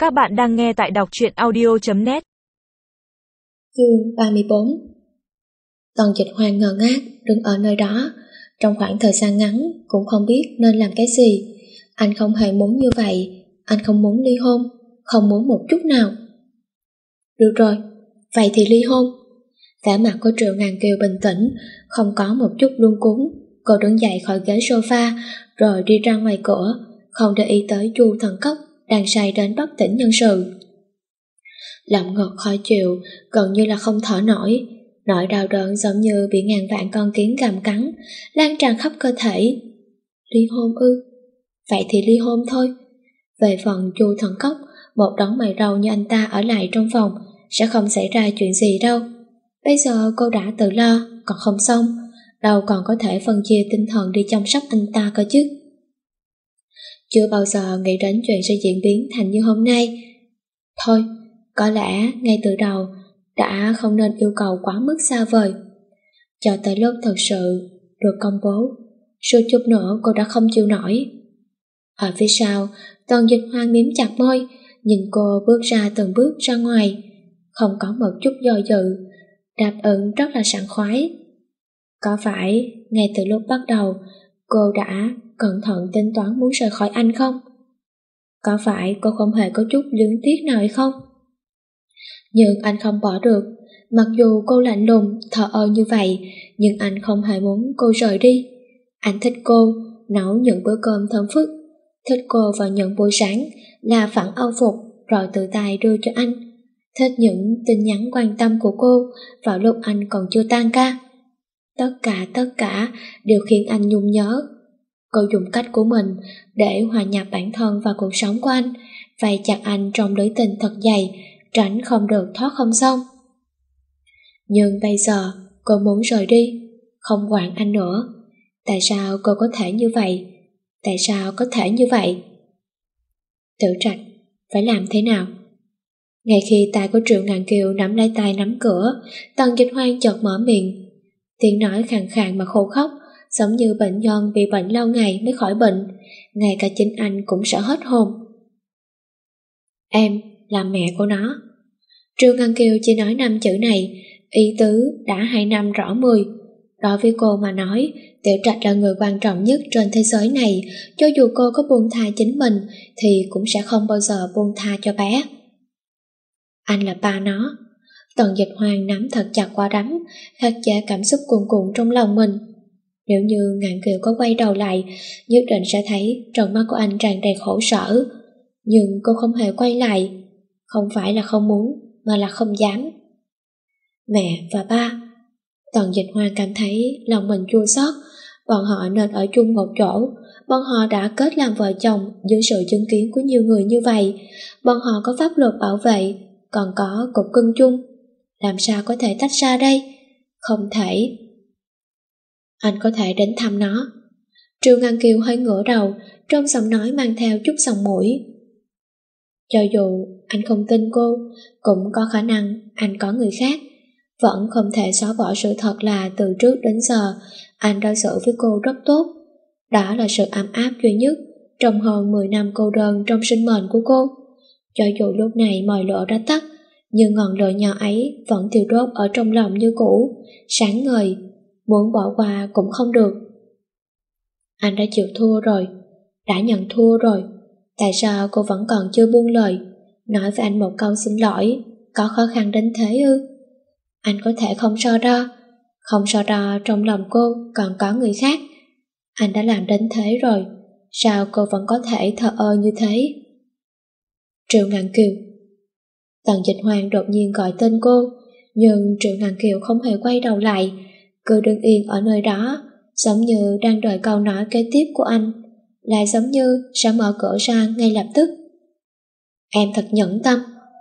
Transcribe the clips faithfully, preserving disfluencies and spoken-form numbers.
Các bạn đang nghe tại đọc truyện audio chấm net. Chương ba mươi bốn. Tần Dịch Hoang ngơ ngác đứng ở nơi đó, trong khoảng thời gian ngắn cũng không biết nên làm cái gì. Anh không hề muốn như vậy, anh không muốn ly hôn, không muốn một chút nào. Được rồi, vậy thì ly hôn. Vẻ mặt của Triệu Ngàn Kiều bình tĩnh, không có một chút luống cuống. Cô đứng dậy khỏi ghế sofa rồi đi ra ngoài cửa, không để ý tới Chu Thần Cốc đang say đến bất tỉnh nhân sự. Lòng ngực khó chịu, gần như là không thở nổi. Nỗi đau đớn giống như bị ngàn vạn con kiến gặm cắn, lan tràn khắp cơ thể. Ly hôn ư? Vậy thì ly hôn thôi. Về phần Chu Thần Cốc, một đống mày râu như anh ta ở lại trong phòng sẽ không xảy ra chuyện gì đâu. Bây giờ cô đã tự lo, còn không xong, đâu còn có thể phân chia tinh thần đi chăm sóc anh ta cơ chứ. Chưa bao giờ nghĩ đến chuyện sẽ diễn biến thành như hôm nay. Thôi, có lẽ ngay từ đầu đã không nên yêu cầu quá mức xa vời. Cho tới lúc thật sự được công bố, suốt chút nữa cô đã không chịu nổi. Ở phía sau, Tần Dịch Hoang miếm chặt môi, nhìn cô bước ra từng bước ra ngoài, không có một chút do dự, đáp ứng rất là sảng khoái. Có phải ngay từ lúc bắt đầu cô đã cẩn thận tính toán muốn rời khỏi anh không? Có phải cô không hề có chút luyến tiếc nào hay không? Nhưng anh không bỏ được. Mặc dù cô lạnh lùng, thờ ơ như vậy, nhưng anh không hề muốn cô rời đi. Anh thích cô, nấu những bữa cơm thơm phức, thích cô vào những buổi sáng là phẳng âu phục rồi tự tay đưa cho anh, thích những tin nhắn quan tâm của cô vào lúc anh còn chưa tan ca. Tất cả tất cả đều khiến anh nhung nhớ. Cô dùng cách của mình để hòa nhập bản thân vào cuộc sống của anh, vây chặt anh trong lưới tình thật dày, tránh không được thoát không xong. Nhưng bây giờ cô muốn rời đi, không quản anh nữa. Tại sao cô có thể như vậy? Tại sao có thể như vậy? Tử Trạch, phải làm thế nào? Ngay khi tay của Triệu Ngàn Kiều nắm lấy tay nắm cửa, Tần Dịch Hoang chợt mở miệng. Tiếng nói khàn khàn mà khô khóc, giống như bệnh nhân bị bệnh lâu ngày mới khỏi bệnh. Ngay cả chính anh cũng sợ hết hồn. Em là mẹ của nó. Triệu Ngân Kiều chỉ nói năm chữ này, ý tứ đã hai năm rõ mười. Đối với cô mà nói, Tiểu Trạch là người quan trọng nhất trên thế giới này. Cho dù cô có buông tha chính mình thì cũng sẽ không bao giờ buông tha cho bé. Anh là ba nó. Tần Dịch Hoang nắm thật chặt quả đấm, khắc chế cảm xúc cuồn cuộn trong lòng mình. Nếu như Ngạn Kiều có quay đầu lại, nhất định sẽ thấy trong mắt của anh tràn đầy khổ sở. Nhưng cô không hề quay lại. Không phải là không muốn, mà là không dám. Mẹ và ba. Tần Dịch Hoang cảm thấy lòng mình chua xót. Bọn họ nên ở chung một chỗ. Bọn họ đã kết làm vợ chồng dưới sự chứng kiến của nhiều người như vậy. Bọn họ có pháp luật bảo vệ, còn có cục cưng chung. Làm sao có thể tách ra đây? Không thể. Anh có thể đến thăm nó. Triệu Ngân Kiều hơi ngửa đầu, trong giọng nói mang theo chút sòng mũi. Cho dù anh không tin cô, cũng có khả năng anh có người khác. Vẫn không thể xóa bỏ sự thật là từ trước đến giờ anh đối xử với cô rất tốt. Đó là sự ấm áp duy nhất trong hơn mười năm cô đơn trong sinh mệnh của cô. Cho dù lúc này mồi lửa đã tắt, nhưng ngọn lửa nhỏ ấy vẫn thiêu đốt ở trong lòng như cũ, sáng ngời, muốn bỏ qua cũng không được. Anh đã chịu thua rồi, đã nhận thua rồi. Tại sao cô vẫn còn chưa buông lời, nói với anh một câu xin lỗi, có khó khăn đến thế ư? Anh có thể không so đo, không so đo trong lòng cô còn có người khác. Anh đã làm đến thế rồi, sao cô vẫn có thể thờ ơ như thế? Triệu Ngạn Kiều. Tần Dịch Hoang đột nhiên gọi tên cô, nhưng Triệu Ngạn Kiều không hề quay đầu lại, cứ đứng yên ở nơi đó, giống như đang đợi câu nói kế tiếp của anh, lại giống như sẽ mở cửa ra ngay lập tức. Em thật nhẫn tâm.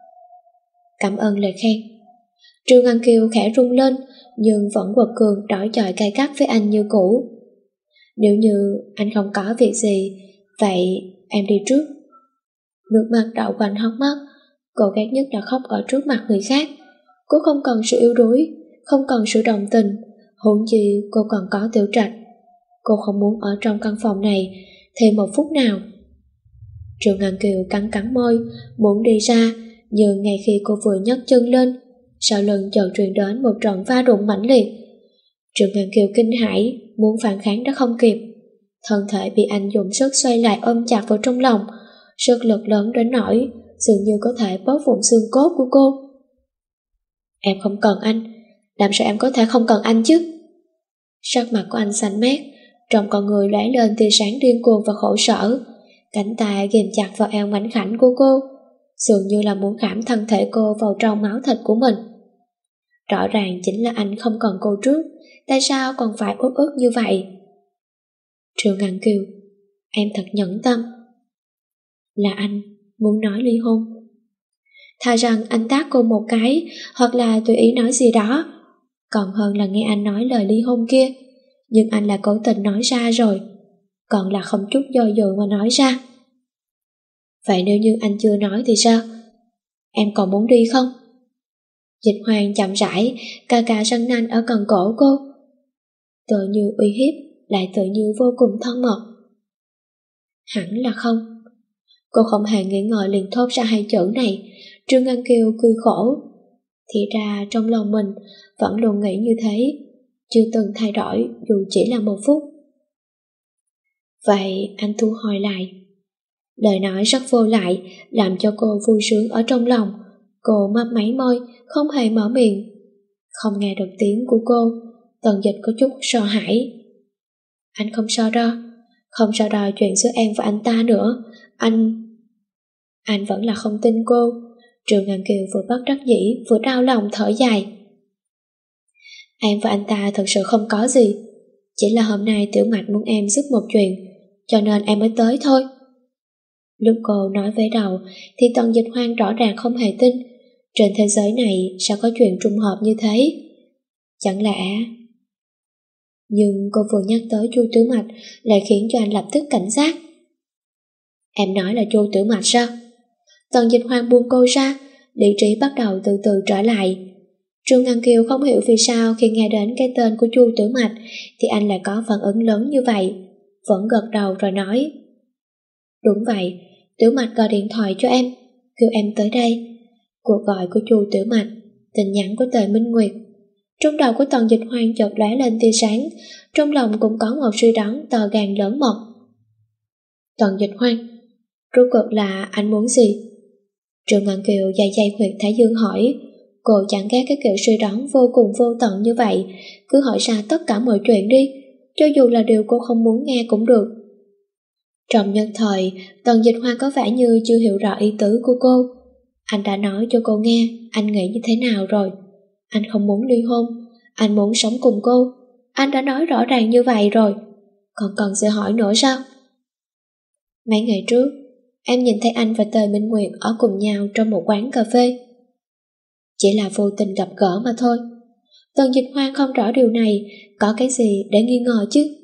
Cảm ơn lời khen. Triệu Ngân Kiều khẽ rung lên, nhưng vẫn quật cường đỏ chọi cay gắt với anh như cũ. Nếu như anh không có việc gì, vậy em đi trước. Nước mắt đậu quanh hốc mắt. Cô ghét nhất là khóc ở trước mặt người khác. Cô không cần sự yếu đuối, không cần sự đồng tình, huống chi cô còn có Tiểu Trạch. Cô không muốn ở trong căn phòng này thêm một phút nào. Triệu Ngân Kiều cắn cắn môi, muốn đi ra, nhưng ngay khi cô vừa nhấc chân lên, sau lưng chợt truyền đến một trận va đụng mãnh liệt. Triệu Ngân Kiều kinh hãi, muốn phản kháng đã không kịp. Thân thể bị anh dùng sức xoay lại ôm chặt vào trong lòng, sức lực lớn đến nỗi dường như có thể bóp vụn xương cốt của cô. Em không cần anh, làm sao em có thể không cần anh chứ? Sắc mặt của anh xanh mét, trong con người lóe lên tia sáng điên cuồng và khổ sở. Cánh tay ghim chặt vào eo mảnh khảnh của cô, dường như là muốn khảm thân thể cô vào trong máu thịt của mình. Rõ ràng chính là anh không cần cô trước, tại sao còn phải uất ức như vậy? Triệu Ngân Kiều, em thật nhẫn tâm. Là anh muốn nói ly hôn. Thà rằng anh tát cô một cái, hoặc là tùy ý nói gì đó, còn hơn là nghe anh nói lời ly hôn kia. Nhưng anh là cố tình nói ra rồi, còn là không chút do dự mà nói ra. Vậy nếu như anh chưa nói thì sao? Em còn muốn đi không? Dịch Hoàng chậm rãi cà cà răng nanh ở cần cổ cô, tựa như uy hiếp, lại tựa như vô cùng thân mật. Hẳn là không. Cô không hề nghĩ ngợi liền thốt ra hai chữ này. Trương Ngân Kiều cười khổ. Thì ra trong lòng mình vẫn luôn nghĩ như thế, chưa từng thay đổi dù chỉ là một phút. Vậy anh thu hồi lại. Lời nói rất vô lại, làm cho cô vui sướng ở trong lòng. Cô mấp máy môi, không hề mở miệng. Không nghe được tiếng của cô, Tần Dịch có chút sợ hãi. Anh không sao đâu, không sao đâu chuyện giữa em và anh ta nữa. Anh... Anh vẫn là không tin cô. Triệu Ngân Kiều vừa bất đắc dĩ vừa đau lòng thở dài. Em và anh ta thật sự không có gì, chỉ là hôm nay Tiểu Mạch muốn em giúp một chuyện, cho nên em mới tới thôi. Lúc cô nói về đầu thì Tần Dịch Hoang rõ ràng không hề tin. Trên thế giới này sao có chuyện trùng hợp như thế? Chẳng lẽ... Nhưng cô vừa nhắc tới Chu Tiểu Mạch lại khiến cho anh lập tức cảnh giác. Em nói là Chu Tiểu Mạch sao? Tần Dịch Hoang buông cô ra, lý trí bắt đầu từ từ trở lại. Trương Ngân Kiều không hiểu vì sao khi nghe đến cái tên của Chu Tiểu Mạch thì anh lại có phản ứng lớn như vậy, vẫn gật đầu rồi nói. Đúng vậy, Tiểu Mạch gọi điện thoại cho em, kêu em tới đây. Cuộc gọi của Chu Tiểu Mạch, tin nhắn của Tề Minh Nguyệt. Trong đầu của Tần Dịch Hoang chợt lóe lên tia sáng, trong lòng cũng có một suy đoán to gan lớn mật. Tần Dịch Hoang, rốt cuộc là anh muốn gì? Trương Ngân Kiều dày dày huyệt thái dương hỏi. Cô chẳng ghét cái kiểu suy đoán vô cùng vô tận như vậy, cứ hỏi ra tất cả mọi chuyện đi, cho dù là điều cô không muốn nghe cũng được. Trong nhất thời, Tần Dịch Hoang có vẻ như chưa hiểu rõ ý tứ của cô. Anh đã nói cho cô nghe anh nghĩ như thế nào rồi. Anh không muốn ly hôn, anh muốn sống cùng cô. Anh đã nói rõ ràng như vậy rồi, còn cần sẽ hỏi nữa sao? Mấy ngày trước, em nhìn thấy anh và Tề Minh Nguyệt ở cùng nhau trong một quán cà phê. Chỉ là vô tình gặp gỡ mà thôi. Tần Dịch Hoang không rõ điều này, có cái gì để nghi ngờ chứ?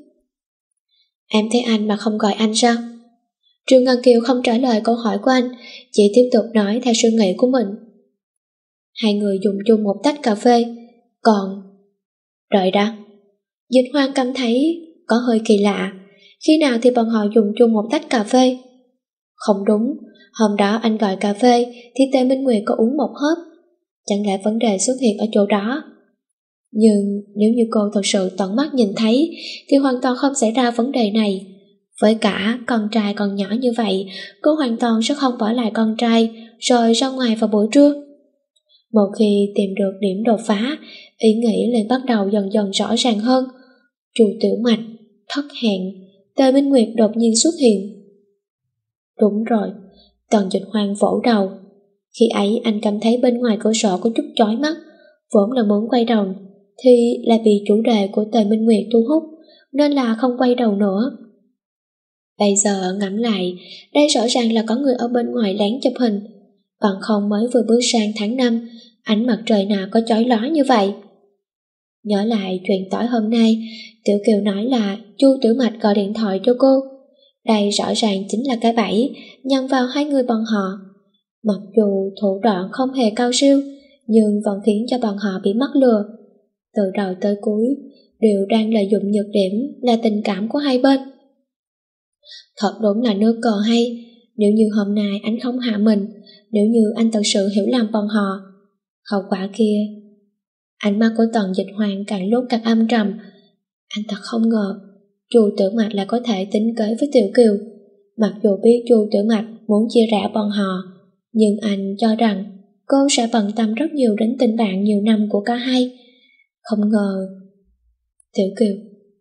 Em thấy anh mà không gọi anh sao? Trương Ngân Kiều không trả lời câu hỏi của anh, chỉ tiếp tục nói theo suy nghĩ của mình. Hai người dùng chung một tách cà phê, còn... Đợi đã. Dịch Hoang cảm thấy có hơi kỳ lạ. Khi nào thì bọn họ dùng chung một tách cà phê? Không đúng, hôm đó anh gọi cà phê thì Tề Minh Nguyệt có uống một hớp. Chẳng lẽ vấn đề xuất hiện ở chỗ đó? Nhưng nếu như cô thật sự tận mắt nhìn thấy thì hoàn toàn không xảy ra vấn đề này. Với cả con trai còn nhỏ như vậy, cô hoàn toàn sẽ không bỏ lại con trai rồi ra ngoài vào buổi trưa. Một khi tìm được điểm đột phá, ý nghĩ liền bắt đầu dần dần rõ ràng hơn. Chu Tiểu Mạch, thất hẹn, Tề Minh Nguyệt đột nhiên xuất hiện. Đúng rồi, Tần Dịch Hoang vỗ đầu. Khi ấy anh cảm thấy bên ngoài cửa sổ có chút chói mắt, vốn là muốn quay đầu thì lại bị chủ đề của Tề Minh Nguyệt thu hút, nên là không quay đầu nữa. Bây giờ ngẫm lại, đây rõ ràng là có người ở bên ngoài lén chụp hình, bằng không mới vừa bước sang tháng năm, ánh mặt trời nào có chói lóa như vậy. Nhớ lại chuyện tối hôm nay, Tiểu Kiều nói là Chu Tiểu Mạch gọi điện thoại cho cô. Đây rõ ràng chính là cái bẫy nhằm vào hai người bọn họ. Mặc dù thủ đoạn không hề cao siêu, nhưng vẫn khiến cho bọn họ bị mắc lừa. Từ đầu tới cuối, đều đang lợi dụng nhược điểm là tình cảm của hai bên. Thật đúng là nước cờ hay, Nếu như hôm nay anh không hạ mình, nếu như anh thật sự hiểu lầm bọn họ, hậu quả kia... Ánh mắt của Tần Dịch Hoàng càng lúc càng âm trầm. Anh thật không ngờ Chu Tử Mạch lại có thể tính kế với Tiểu Kiều. Mặc dù biết Chu Tử Mạch muốn chia rẽ bọn họ, nhưng anh cho rằng cô sẽ bận tâm rất nhiều đến tình bạn nhiều năm của cả hai. Không ngờ... Tiểu Kiều,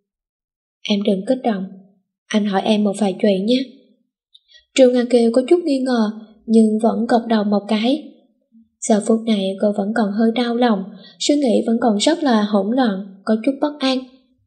em đừng kích động, anh hỏi em một vài chuyện nhé. Triệu Ngàn Kiều có chút nghi ngờ, nhưng vẫn gật đầu một cái. Giờ phút này cô vẫn còn hơi đau lòng, suy nghĩ vẫn còn rất là hỗn loạn, có chút bất an.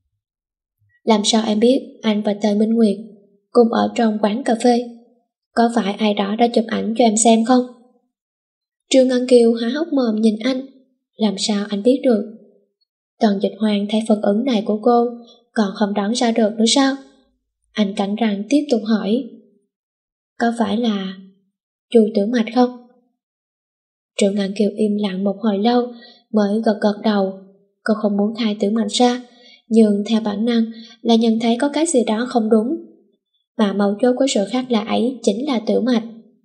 Làm sao em biết anh và Tề Minh Nguyệt cùng ở trong quán cà phê? Có phải ai đó đã chụp ảnh cho em xem không? Trương Ngân Kiều há hốc mồm nhìn anh. Làm sao anh biết được? Tần Dịch Hoàng thấy phản ứng này của cô, còn không đoán ra được nữa sao? Anh cắn răng tiếp tục hỏi. Có phải là Chu Tử Mạch không? Trương Ngân Kiều im lặng một hồi lâu mới gật gật đầu. Cô không muốn khai Tử Mạch ra, nhưng theo bản năng là nhận thấy có cái gì đó không đúng. Mà mấu chốt của sự khác lạ ấy chính là Tử Mạch.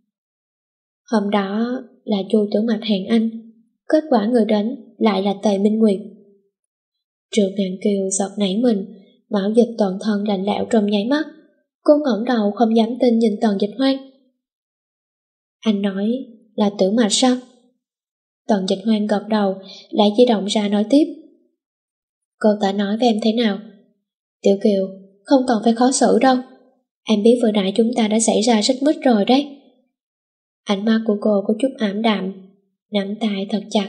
Hôm đó là Chu Tử Mạch hẹn anh, kết quả người đến lại là Tề Minh Nguyệt. Trương Ngàn Kiều giật nảy mình, máu dịch toàn thân lạnh lẽo trong nháy mắt. Cô ngẩng đầu không dám tin nhìn Tần Dịch Hoang. Anh nói là Tử Mạch sao? Tần Dịch Hoang gật đầu, lại di động ra nói tiếp. Cô ta nói với em thế nào? Tiểu Kiều, không cần phải khó xử đâu. Em biết vừa nãy chúng ta đã xảy ra xích mích rồi đấy. Ánh mắt của cô có chút ảm đạm, nắm tay thật chặt.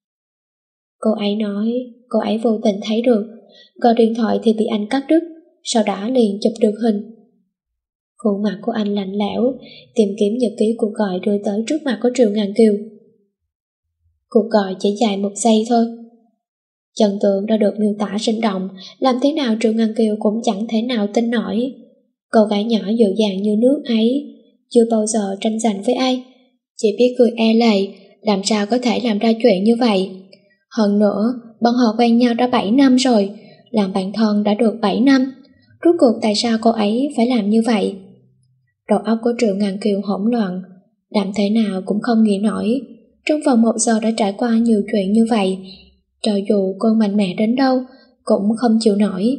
Cô ấy nói cô ấy vô tình thấy được, gọi điện thoại thì bị anh cắt đứt, sau đó liền chụp được hình. Khuôn mặt của anh lạnh lẽo, tìm kiếm nhật ký cuộc gọi đưa tới trước mặt của Triệu Ngàn Kiều. Cuộc gọi chỉ dài một giây thôi. Chân tượng đã được miêu tả sinh động, làm thế nào Triệu Ngân Kiều cũng chẳng thể nào tin nổi. Cô gái nhỏ dịu dàng như nước ấy, chưa bao giờ tranh giành với ai, chỉ biết cười e lệ, làm sao có thể làm ra chuyện như vậy. Hơn nữa, bọn họ quen nhau đã bảy năm rồi, làm bạn thân đã được bảy năm. Rốt cuộc tại sao cô ấy phải làm như vậy? Đầu óc của Triệu Ngàn Kiều hỗn loạn, làm thế nào cũng không nghĩ nổi. Trong vòng một giờ đã trải qua nhiều chuyện như vậy, cho dù cô mạnh mẽ đến đâu cũng không chịu nổi.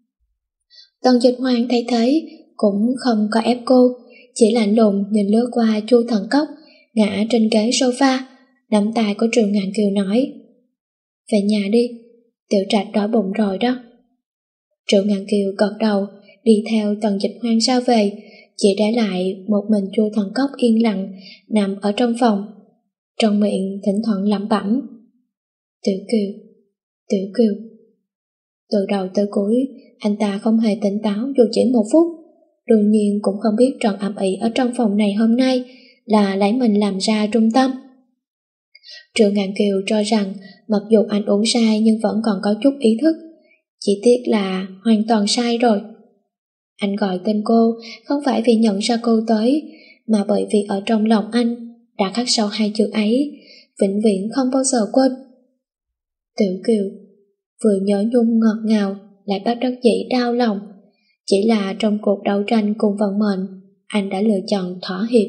Tần Dịch Hoang thấy thế cũng không có ép cô, chỉ lạnh lùng nhìn lướt qua Chu Thần Cốc ngã trên ghế sofa, nắm tay của Triệu Ngàn Kiều nói: Về nhà đi, Tiểu Trạch đói bụng rồi đó. Triệu Ngàn Kiều gật đầu, đi theo Tần Dịch Hoang ra về, chỉ để lại một mình Chu Thần Cốc yên lặng nằm ở trong phòng, trong miệng thỉnh thoảng lẩm bẩm: Tiểu Kiều, Tiểu Kiều. Từ đầu tới cuối, anh ta không hề tỉnh táo dù chỉ một phút. Đương nhiên cũng không biết tròn ầm ĩ ở trong phòng này hôm nay là lấy mình làm ra trung tâm. Triệu Ngạn Kiều cho rằng mặc dù anh uống sai nhưng vẫn còn có chút ý thức, chỉ tiếc là hoàn toàn sai rồi. Anh gọi tên cô không phải vì nhận ra cô tới, mà bởi vì ở trong lòng anh đã khắc sâu hai chữ ấy, vĩnh viễn không bao giờ quên. Tiểu Kiều vừa nhớ nhung ngọt ngào, lại bắt đắc dĩ đau lòng. Chỉ là trong cuộc đấu tranh cùng vận mệnh, anh đã lựa chọn thỏa hiệp.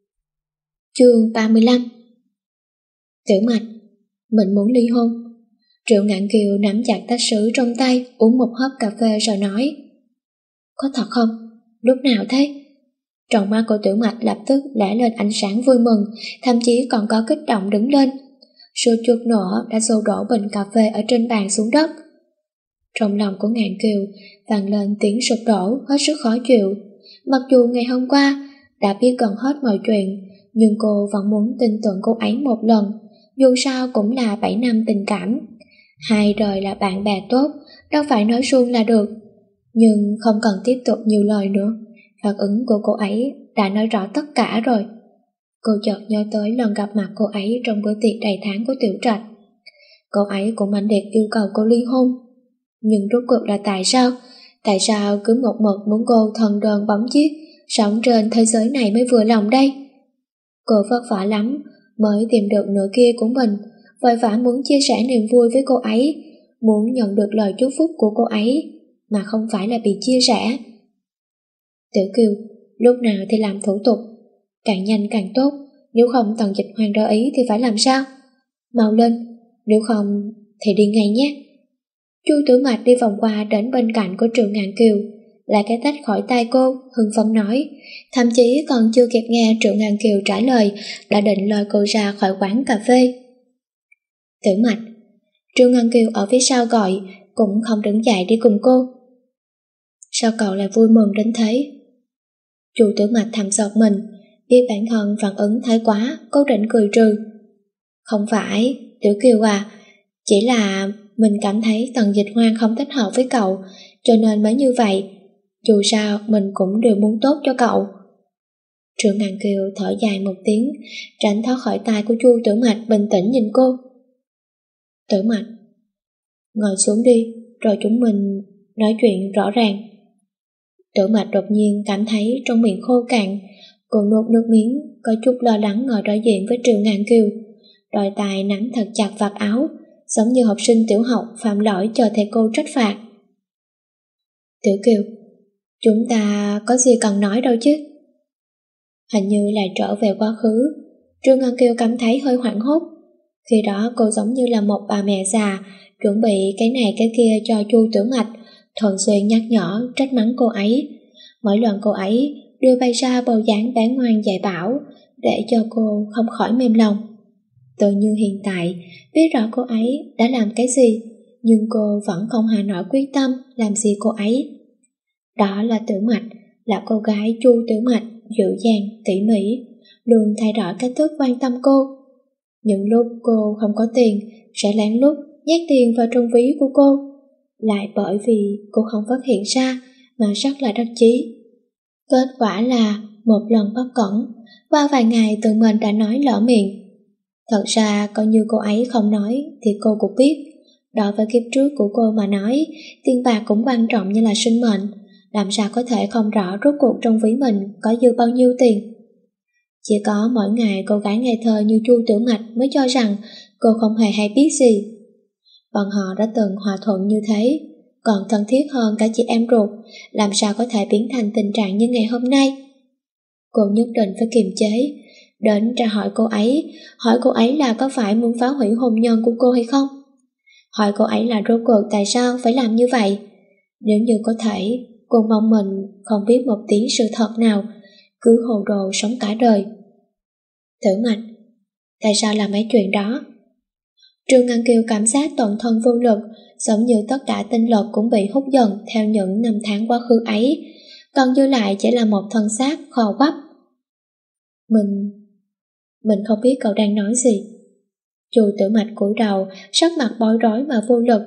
Chương ba mươi lăm. Tiểu Mạch, mình muốn ly hôn. Triệu Ngạn Kiều nắm chặt tách sứ trong tay, uống một hớp cà phê rồi nói: Có thật không? Lúc nào thế? Trong mắt của Tiểu Mạch lập tức lóe lên ánh sáng vui mừng, thậm chí còn có kích động đứng lên. Suốt chút nữa đã xô đổ bình cà phê ở trên bàn xuống đất. Trong lòng của Ngạn Kiều vang lên tiếng sụp đổ hết sức khó chịu. Mặc dù ngày hôm qua đã biết gần hết mọi chuyện, nhưng cô vẫn muốn tin tưởng cô ấy một lần. Dù sao cũng là bảy năm tình cảm, hai đời là bạn bè tốt, đâu phải nói suông là được. Nhưng không cần tiếp tục nhiều lời nữa, phản ứng của cô ấy đã nói rõ tất cả rồi. Cô chợt nhớ tới lần gặp mặt cô ấy trong bữa tiệc đầy tháng của Tiểu Trạch. Cô ấy cũng mãnh liệt yêu cầu cô ly hôn. Nhưng rốt cuộc là tại sao? Tại sao cứ một mực muốn cô thần đơn bóng chiếc, sống trên thế giới này mới vừa lòng đây? Cô vất vả lắm mới tìm được nửa kia của mình, vội vã muốn chia sẻ niềm vui với cô ấy, muốn nhận được lời chúc phúc của cô ấy, mà không phải là bị chia sẻ. Tiểu Kiều, lúc nào thì làm thủ tục, càng nhanh càng tốt, nếu không Tần Dịch Hoan đỡ ý thì phải làm sao? Mau lên, nếu không thì đi ngay nhé. Chu Tử Mạch đi vòng qua đến bên cạnh của Triệu Ngạn Kiều, lại cái tách khỏi tay cô, hưng phấn nói, thậm chí còn chưa kịp nghe Triệu Ngạn Kiều trả lời, đã định lôi cô ra khỏi quán cà phê. Tử Mạch. Triệu Ngạn Kiều ở phía sau gọi, cũng không đứng dậy đi cùng cô. Sao cậu lại vui mừng đến thế? Chu Tử Mạch thầm giật mình, biết bản thân phản ứng thái quá, cố định cười trừ. Không phải, Tiểu Kiều à, chỉ là mình cảm thấy Tần Dịch Hoan không thích hợp với cậu, cho nên mới như vậy. Dù sao mình cũng đều muốn tốt cho cậu. Triệu Ngạn Kiều thở dài một tiếng, tránh thoát khỏi tay của Chu Tử Mạch, bình tĩnh nhìn cô. Tử Mạch, ngồi xuống đi, rồi chúng mình nói chuyện rõ ràng. Tử Mạch đột nhiên cảm thấy trong miệng khô cạn, cô nuốt nước miếng, có chút lo lắng ngồi đối diện với Triệu Ngạn Kiều, đôi tay nắm thật chặt vạt áo, giống như học sinh tiểu học phạm lỗi chờ thầy cô trách phạt. Tiểu Kiều, chúng ta có gì cần nói đâu chứ? Hình như lại trở về quá khứ, Trương Ngân Kiều cảm thấy hơi hoảng hốt. Khi đó cô giống như là một bà mẹ già, chuẩn bị cái này cái kia cho Chu Tử Mạch, thường xuyên nhắc nhở, trách mắng cô ấy. Mỗi lần cô ấy đưa bay ra bầu dáng bán ngoan dạy bảo, để cho cô không khỏi mềm lòng. Tự như hiện tại, biết rõ cô ấy đã làm cái gì, nhưng cô vẫn không hà nổi quyết tâm làm gì cô ấy. Đó là Tử Mạch, là cô gái Chu Tử Mạch, dịu dàng, tỉ mỉ, luôn thay đổi cách thức quan tâm cô. Những lúc cô không có tiền, sẽ lén lút nhét tiền vào trong ví của cô, lại bởi vì cô không phát hiện ra mà rất là đắc chí. Kết quả là một lần bất cẩn, qua vài ngày tự mình đã nói lỡ miệng. Thật ra coi như cô ấy không nói thì cô cũng biết, đối với kiếp trước của cô mà nói, tiền bạc cũng quan trọng như là sinh mệnh, làm sao có thể không rõ rốt cuộc trong ví mình có dư bao nhiêu tiền. Chỉ có mỗi ngày cô gái ngây thơ như Chu Tử Mạch mới cho rằng cô không hề hay biết gì. Bọn họ đã từng hòa thuận như thế, còn thân thiết hơn cả chị em ruột, làm sao có thể biến thành tình trạng như ngày hôm nay. Cô nhất định phải kiềm chế, đến tra hỏi cô ấy, hỏi cô ấy là có phải muốn phá hủy hôn nhân của cô hay không? Hỏi cô ấy là rốt cuộc tại sao phải làm như vậy? Nếu như có thể, cô mong mình không biết một tiếng sự thật nào, cứ hồ đồ sống cả đời. Tử Mạch, tại sao làm mấy chuyện đó? Trương Ngân Kiều cảm giác toàn thân vô lực, giống như tất cả tinh lực cũng bị hút dần theo những năm tháng quá khứ ấy, còn dư lại chỉ là một thân xác khô quắp. Mình... mình không biết cậu đang nói gì. Chu Tử Mạch cúi đầu, sắc mặt bối rối mà vô lực.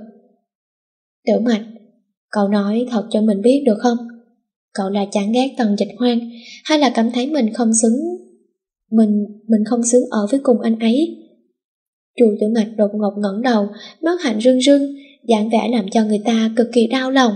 Tử Mạch, cậu nói thật cho mình biết được không? Cậu là chán ghét Tần Dịch Hoan, hay là cảm thấy mình không xứng... Mình... mình không xứng ở với cùng anh ấy? Chu Tử Mạch đột ngột ngẩng đầu, mắt hạnh rưng rưng, dáng vẻ làm cho người ta cực kỳ đau lòng.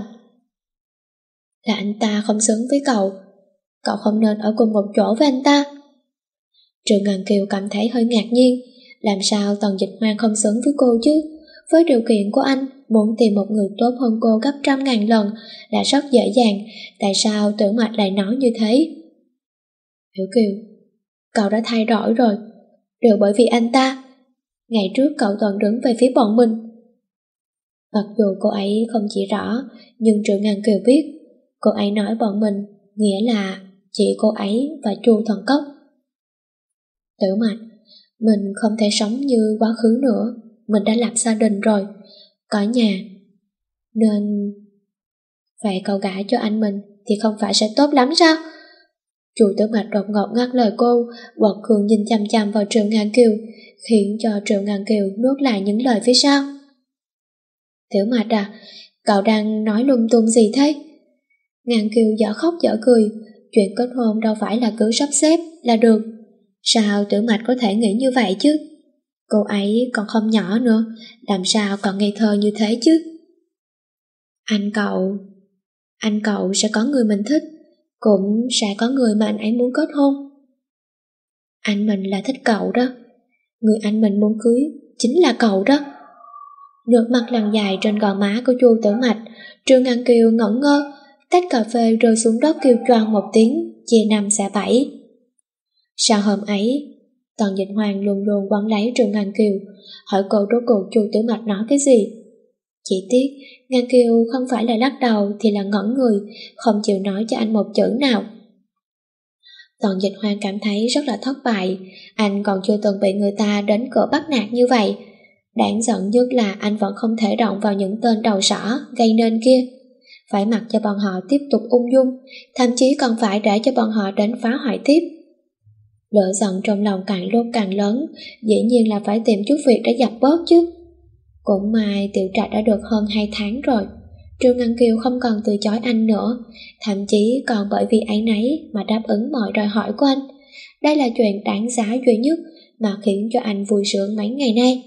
Là anh ta không xứng với cậu, cậu không nên ở cùng một chỗ với anh ta. Trương Ngân Kiều cảm thấy hơi ngạc nhiên, làm sao Tần Dịch Hoan không xứng với cô chứ? Với điều kiện của anh, muốn tìm một người tốt hơn cô gấp trăm ngàn lần là rất dễ dàng, tại sao Tử Mạch lại nói như thế? Hiểu Kiều, cậu đã thay đổi rồi, đều bởi vì anh ta. Ngày trước cậu toàn đứng về phía bọn mình. Mặc dù cô ấy không chỉ rõ, nhưng Triệu Ngân Kiều biết, cô ấy nói bọn mình, nghĩa là chỉ cô ấy và Chu Thần Cốc. Tử Mạch, mình không thể sống như quá khứ nữa, mình đã lập gia đình rồi, có nhà, nên... Vậy cậu gả cho anh mình thì không phải sẽ tốt lắm sao? Chu Tử Mạch đột ngột ngắt lời cô, quật cường nhìn chăm chăm vào Triệu Ngân Kiều, khiến cho Triệu Ngân Kiều nuốt lại những lời phía sau. Tiểu Mạch à, cậu đang nói lung tung gì thế? Ngân Kiều dở khóc dở cười, chuyện kết hôn đâu phải là cứ sắp xếp là được. Sao Tử Mạch có thể nghĩ như vậy chứ? Cô ấy còn không nhỏ nữa, làm sao còn ngây thơ như thế chứ? Anh cậu... Anh cậu sẽ có người mình thích, cũng sẽ có người mà anh ấy muốn kết hôn. Anh mình là thích cậu đó, người anh mình muốn cưới chính là cậu đó. Nước mắt lăn dài trên gò má của Chu Tử Mạch, Trương Ngân Kiều ngẩn ngơ, tách cà phê rơi xuống đất kêu choang một tiếng, chia năm xẻ bảy. Sau hôm ấy, Tần Dịch Hoàng luôn luôn quấn lấy Trương Ngân Kiều, hỏi cô rốt cuộc Chu Tiểu Mạch nói cái gì. Chỉ tiếc, Ngân Kiều không phải là lắc đầu thì là ngẩn người, không chịu nói cho anh một chữ nào. Tần Dịch Hoàng cảm thấy rất là thất bại, anh còn chưa từng bị người ta đến cửa bắt nạt như vậy. Đáng giận nhất là anh vẫn không thể động vào những tên đầu sỏ gây nên kia, phải mặc cho bọn họ tiếp tục ung dung, thậm chí còn phải để cho bọn họ đến phá hoại tiếp. Lửa giận trong lòng càng lúc càng lớn, dĩ nhiên là phải tìm chút việc để dập bớt chứ. Cũng may Tiểu Trạch đã được hơn hai tháng rồi, Trương Ngân Kiều không còn từ chối anh nữa, thậm chí còn bởi vì áy náy mà đáp ứng mọi đòi hỏi của anh. Đây là chuyện đáng giá duy nhất mà khiến cho anh vui sướng mấy ngày nay.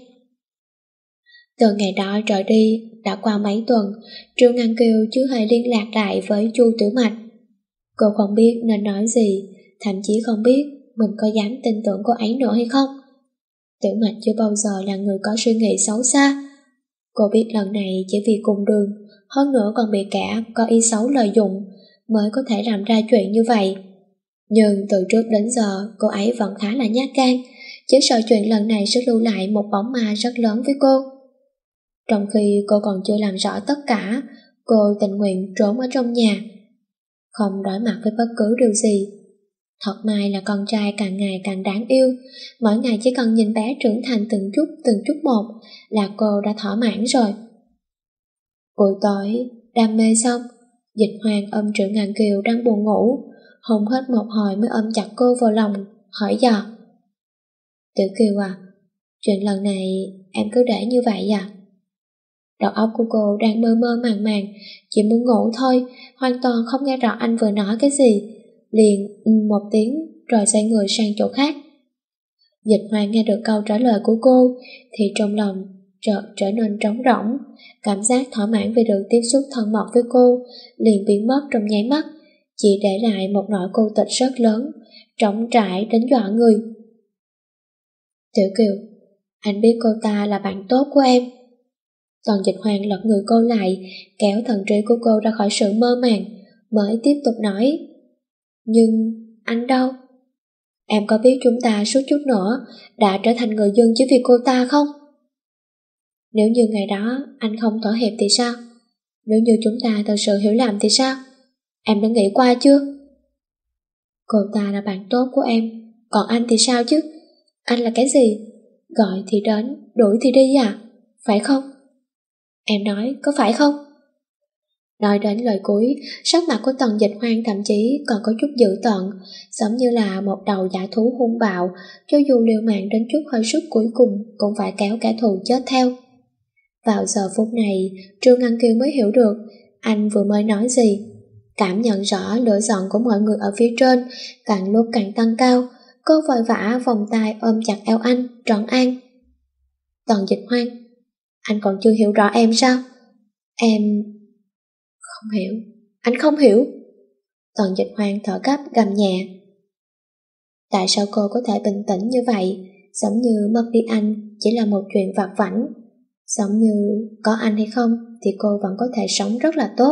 Từ ngày đó trở đi, đã qua mấy tuần, Trương Ngân Kiều chưa hề liên lạc lại với Chu Tiểu Mạch. Cô không biết nên nói gì, thậm chí không biết mình có dám tin tưởng cô ấy nữa hay không. Tiểu Mạch chưa bao giờ là người có suy nghĩ xấu xa. Cô biết lần này chỉ vì cùng đường, hơn nữa còn bị kẻ có ý xấu lợi dụng, mới có thể làm ra chuyện như vậy. Nhưng từ trước đến giờ cô ấy vẫn khá là nhát gan, chỉ sợ chuyện lần này sẽ lưu lại một bóng ma rất lớn với cô. Trong khi cô còn chưa làm rõ tất cả, cô tình nguyện trốn ở trong nhà, không đối mặt với bất cứ điều gì. Thật may là con trai càng ngày càng đáng yêu, mỗi ngày chỉ cần nhìn bé trưởng thành từng chút từng chút một là cô đã thỏa mãn rồi. Buổi tối, đam mê xong, Dịch Hoàng ôm Trương Ngân Kiều đang buồn ngủ, hôn hết một hồi mới ôm chặt cô vào lòng, hỏi dò. Tiểu Kiều à, chuyện lần này em cứ để như vậy à? Đầu óc của cô đang mơ mơ màng màng, chỉ muốn ngủ thôi, hoàn toàn không nghe rõ anh vừa nói cái gì, liền một tiếng rồi xoay người sang chỗ khác. Dịch Hoàng nghe được câu trả lời của cô thì trong lòng chợt trở nên trống rỗng, cảm giác thỏa mãn vì được tiếp xúc thân mật với cô liền biến mất trong nháy mắt, chỉ để lại một nỗi cô tịch rất lớn, trống trải đến dọa người. Tiểu Kiều, anh biết cô ta là bạn tốt của em. Tần Dịch Hoàng lật người cô lại, kéo thần trí của cô ra khỏi sự mơ màng, mới tiếp tục nói. Nhưng anh đâu? Em có biết chúng ta suốt chút nữa đã trở thành người dân chỉ vì cô ta không? Nếu như ngày đó anh không thỏa hiệp thì sao? Nếu như chúng ta thật sự hiểu lầm thì sao? Em đã nghĩ qua chưa? Cô ta là bạn tốt của em, còn anh thì sao chứ? Anh là cái gì? Gọi thì đến, đuổi thì đi à? Phải không? Em nói có phải không? Nói đến lời cuối, sắc mặt của Tần Dịch Hoàng thậm chí còn có chút dữ tợn, giống như là một đầu dã thú hung bạo, cho dù liều mạng đến chút hơi sức cuối cùng cũng phải kéo kẻ thù chết theo. Vào giờ phút này, Trương Ngân Kiều mới hiểu được anh vừa mới nói gì. Cảm nhận rõ lửa giận của mọi người ở phía trên càng lúc càng tăng cao, cô vội vã vòng tay ôm chặt eo anh, trấn an. Tần Dịch Hoàng, anh còn chưa hiểu rõ em sao? Em... Không hiểu, anh không hiểu. Tần Dịch Hoàng thở gấp gầm nhẹ. Tại sao cô có thể bình tĩnh như vậy, giống như mất đi anh chỉ là một chuyện vặt vãnh, giống như có anh hay không thì cô vẫn có thể sống rất là tốt.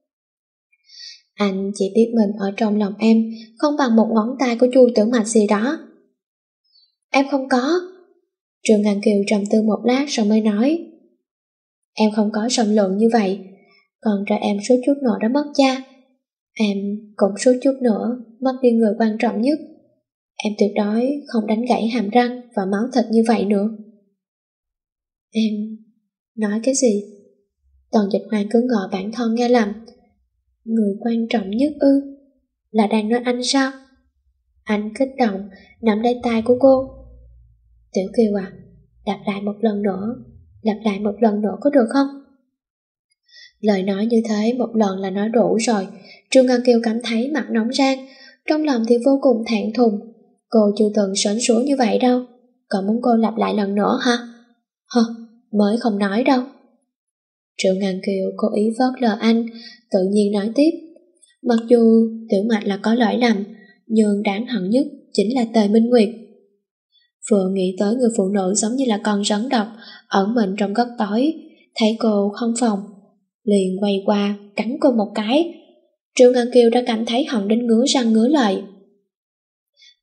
Anh chỉ biết mình ở trong lòng em không bằng một ngón tay của Chu Tiểu Mạch gì đó. Em không có. Trương Ngân Kiều trầm tư một lát rồi mới nói. Em không có rộng lượng như vậy, còn cho em suốt chút nữa đã mất cha. Em cũng suốt chút nữa mất đi người quan trọng nhất. Em tuyệt đối không đánh gãy hàm răng và máu thịt như vậy nữa. Em nói cái gì? Tần Dịch Hoàng cứ ngờ bản thân nghe lầm. Người quan trọng nhất ư? Là đang nói anh sao? Anh kích động nắm lấy tay của cô. Tiểu Kiều à, lặp lại một lần nữa, lặp lại một lần nữa có được không? Lời nói như thế một lần là nói đủ rồi. Trương Ngân Kiều cảm thấy mặt nóng rang, trong lòng thì vô cùng thẹn thùng. Cô chưa từng sến súa như vậy đâu, còn muốn cô lặp lại lần nữa hả? Hơ, mới không nói đâu. Trương Ngân Kiều cố ý vớt lờ anh, tự nhiên nói tiếp. Mặc dù Tiểu Mạch là có lỗi lầm, nhưng đáng hận nhất chính là Tề Minh Nguyệt. Vừa nghĩ tới người phụ nữ giống như là con rắn độc ẩn mình trong góc tối, thấy cô không phòng, liền quay qua cắn cô một cái. Trương Ngân Kiều đã cảm thấy hận đến ngứa răng ngứa lợi.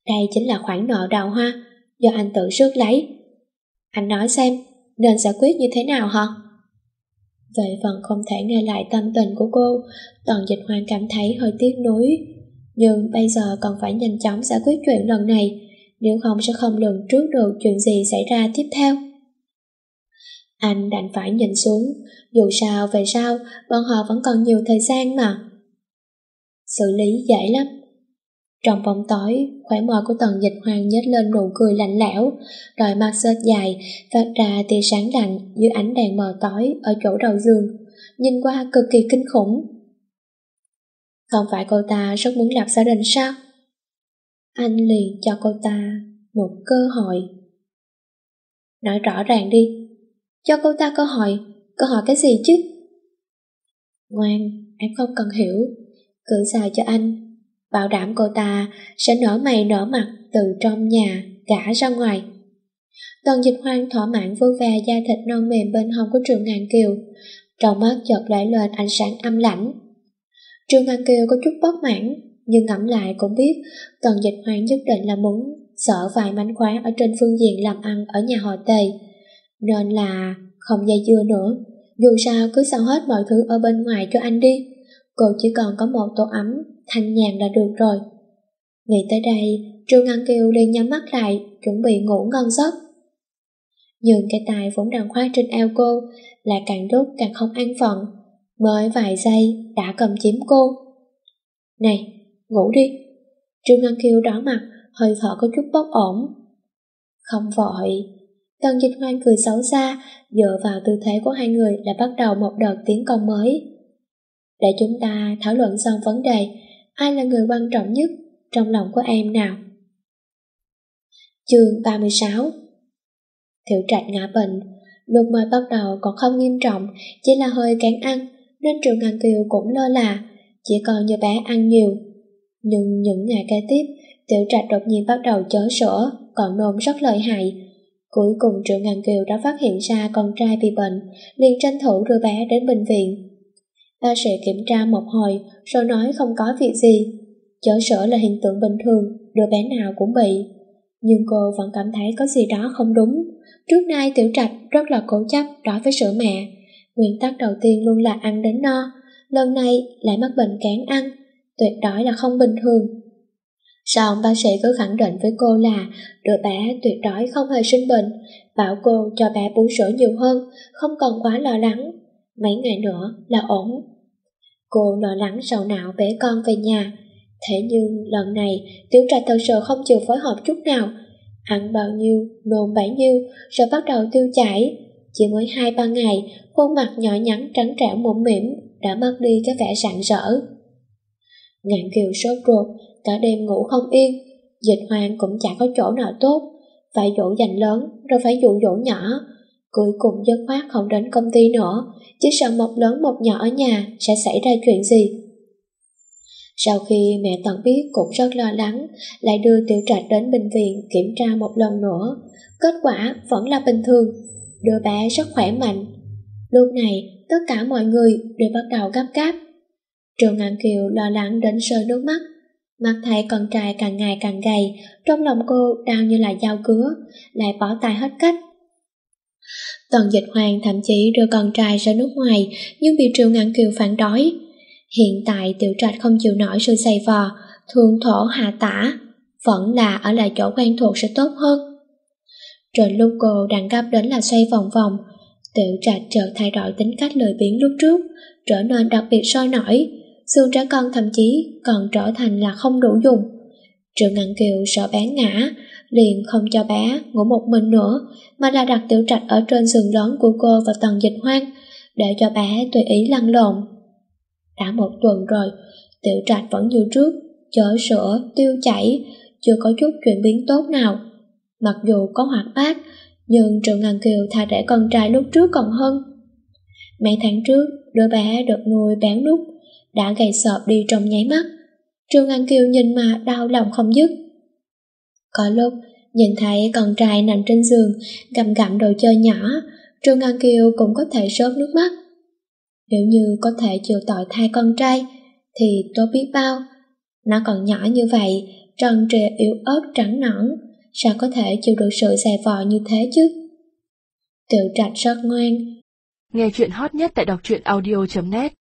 đây chính là khoản nợ đào hoa do anh tự rước lấy. Anh nói xem, nên giải quyết như thế nào hả? Về phần không thể nghe lại tâm tình của cô, Tần Dịch Hoan cảm thấy hơi tiếc nuối. Nhưng bây giờ còn phải nhanh chóng giải quyết chuyện lần này, nếu không sẽ không lường trước được chuyện gì xảy ra tiếp theo. Anh đành phải nhìn xuống, dù sao về sau, bọn họ vẫn còn nhiều thời gian mà. Xử lý dễ lắm. Trong bóng tối, khóe môi của Tần Dịch Hoan nhếch lên nụ cười lạnh lẽo, đôi mắt xếch dài, phát ra tia sáng lạnh dưới ánh đèn mờ tối ở chỗ đầu giường, nhìn qua cực kỳ kinh khủng. Không phải cô ta rất muốn lập gia đình sao? Anh liền cho cô ta một cơ hội. Nói rõ ràng đi. Cho cô ta cơ hội. Cơ hội cái gì chứ? Ngoan, em không cần hiểu. Cứ xài cho anh. Bảo đảm cô ta sẽ nở mày nở mặt từ trong nhà cả ra ngoài. Tần Dịch Hoan thỏa mãn vơ ve da thịt non mềm bên hông của Trường Ngàn Kiều, trong mắt chợt lóe lên ánh sáng âm lãnh. Trường Ngàn Kiều có chút bất mãn, nhưng ngẫm lại cũng biết Tần Dịch Hoan nhất định là muốn sợ vài mánh khóe ở trên phương diện làm ăn ở nhà họ Tề, nên là không dây dưa nữa. Dù sao cứ sao hết mọi thứ ở bên ngoài cho anh đi, cô chỉ còn có một tổ ấm thanh nhàn là được rồi. Nghĩ tới đây, Trương Ngân Kiều liền nhắm mắt lại, chuẩn bị ngủ ngon giấc. Nhưng cái tay vốn đang khoác trên eo cô lại càng lúc càng không an phận, mới vài giây đã cầm chiếm cô. Này, ngủ đi. Trương Ngân Kiều đỏ mặt, hơi thở có chút bất ổn. Không vội. Tần Dịch Hoan cười xấu xa, dựa vào tư thế của hai người đã bắt đầu một đợt tiến công mới. Để chúng ta thảo luận xong vấn đề, ai là người quan trọng nhất trong lòng của em nào? Chương ba mươi sáu. Thiệu Trạch ngã bệnh, lúc mới bắt đầu còn không nghiêm trọng, chỉ là hơi kén ăn, nên Trường Ngàn Kiều cũng lơ là, chỉ coi như bé ăn nhiều. Nhưng những ngày kế tiếp, Tiểu Trạch đột nhiên bắt đầu chớ sữa, còn nôn rất lợi hại. Cuối cùng Trường Ngàn Kiều đã phát hiện ra con trai bị bệnh, liền tranh thủ đưa bé đến bệnh viện. Bác sĩ kiểm tra một hồi rồi nói không có việc gì. Chớ sữa là hiện tượng bình thường, đứa bé nào cũng bị. Nhưng cô vẫn cảm thấy có gì đó không đúng. Trước nay Tiểu Trạch rất là cố chấp đối với sữa mẹ. Nguyên tắc đầu tiên luôn là ăn đến no. Lần này lại mắc bệnh kén ăn, tuyệt đối là không bình thường. Xong bác sĩ cứ khẳng định với cô là đứa bé tuyệt đối không hề sinh bệnh, bảo cô cho bé bú sữa nhiều hơn, không cần quá lo lắng. Mấy ngày nữa là ổn. Cô lo lắng sầu não bế con về nhà. Thế nhưng lần này Tiểu Trạch thật sự không chịu phối hợp chút nào. Ăn bao nhiêu, nôn bấy nhiêu, rồi bắt đầu tiêu chảy. Chỉ mới hai ba ngày, khuôn mặt nhỏ nhắn trắng trẻo mũm mĩm đã mất đi cái vẻ rạng rỡ. Ngạn Kiều sốt ruột, cả đêm ngủ không yên. Dịch Hoan cũng chả có chỗ nào tốt, phải dỗ dành lớn rồi phải dụ dỗ nhỏ. Cuối cùng dứt khoát không đến công ty nữa, chỉ sợ một lớn một nhỏ ở nhà sẽ xảy ra chuyện gì. Sau khi mẹ Tần biết cũng rất lo lắng, lại đưa Tiểu Trạch đến bệnh viện kiểm tra một lần nữa. Kết quả vẫn là bình thường, đứa bé rất khỏe mạnh. Lúc này tất cả mọi người đều bắt đầu gấp gáp. Trường Ngạn Kiều lo lắng đến rơi nước mắt, mắt thấy con trai càng ngày càng gầy, trong lòng cô đau như là dao cứa, lại bỏ tay hết cách. Tần Dịch Hoan thậm chí đưa con trai ra nước ngoài, nhưng bị Trường Ngạn Kiều phản đối. Hiện tại Tiểu Trạch không chịu nổi sự dày vò, thương thổ hạ tả, vẫn là ở lại chỗ quen thuộc sẽ tốt hơn. Trên lúc cô đang gấp đến là xoay vòng vòng, Tiểu Trạch chợt thay đổi tính cách lười biếng lúc trước, trở nên đặc biệt sôi nổi, xương trẻ con thậm chí còn trở thành là không đủ dùng. Trường Ngạn Kiều sợ bé ngã, liền không cho bé ngủ một mình nữa, mà là đặt Tiểu Trạch ở trên giường lớn của cô và Tần Dịch Hoan, để cho bé tùy ý lăn lộn. Đã một tuần rồi, Tiểu Trạch vẫn như trước, chở sữa, tiêu chảy, chưa có chút chuyển biến tốt nào. Mặc dù có hoạt bát, nhưng Trường Ngàn Kiều thà để con trai lúc trước còn hơn. Mấy tháng trước, đứa bé được nuôi bén nút, đã gầy sợp đi trong nháy mắt. Trường Ngàn Kiều nhìn mà đau lòng không dứt. Có lúc, nhìn thấy con trai nằm trên giường, gặm gặm đồ chơi nhỏ, Trường Ngàn Kiều cũng có thể rớt nước mắt. Nếu như có thể chịu tội thay con trai, thì tốt biết bao. Nó còn nhỏ như vậy, tròn trịa yếu ớt trắng nõn, sao có thể chịu được sự dày vò như thế chứ? Tiểu Trạch rất ngoan. Nghe chuyện hot nhất tại đọc truyện audio chấm net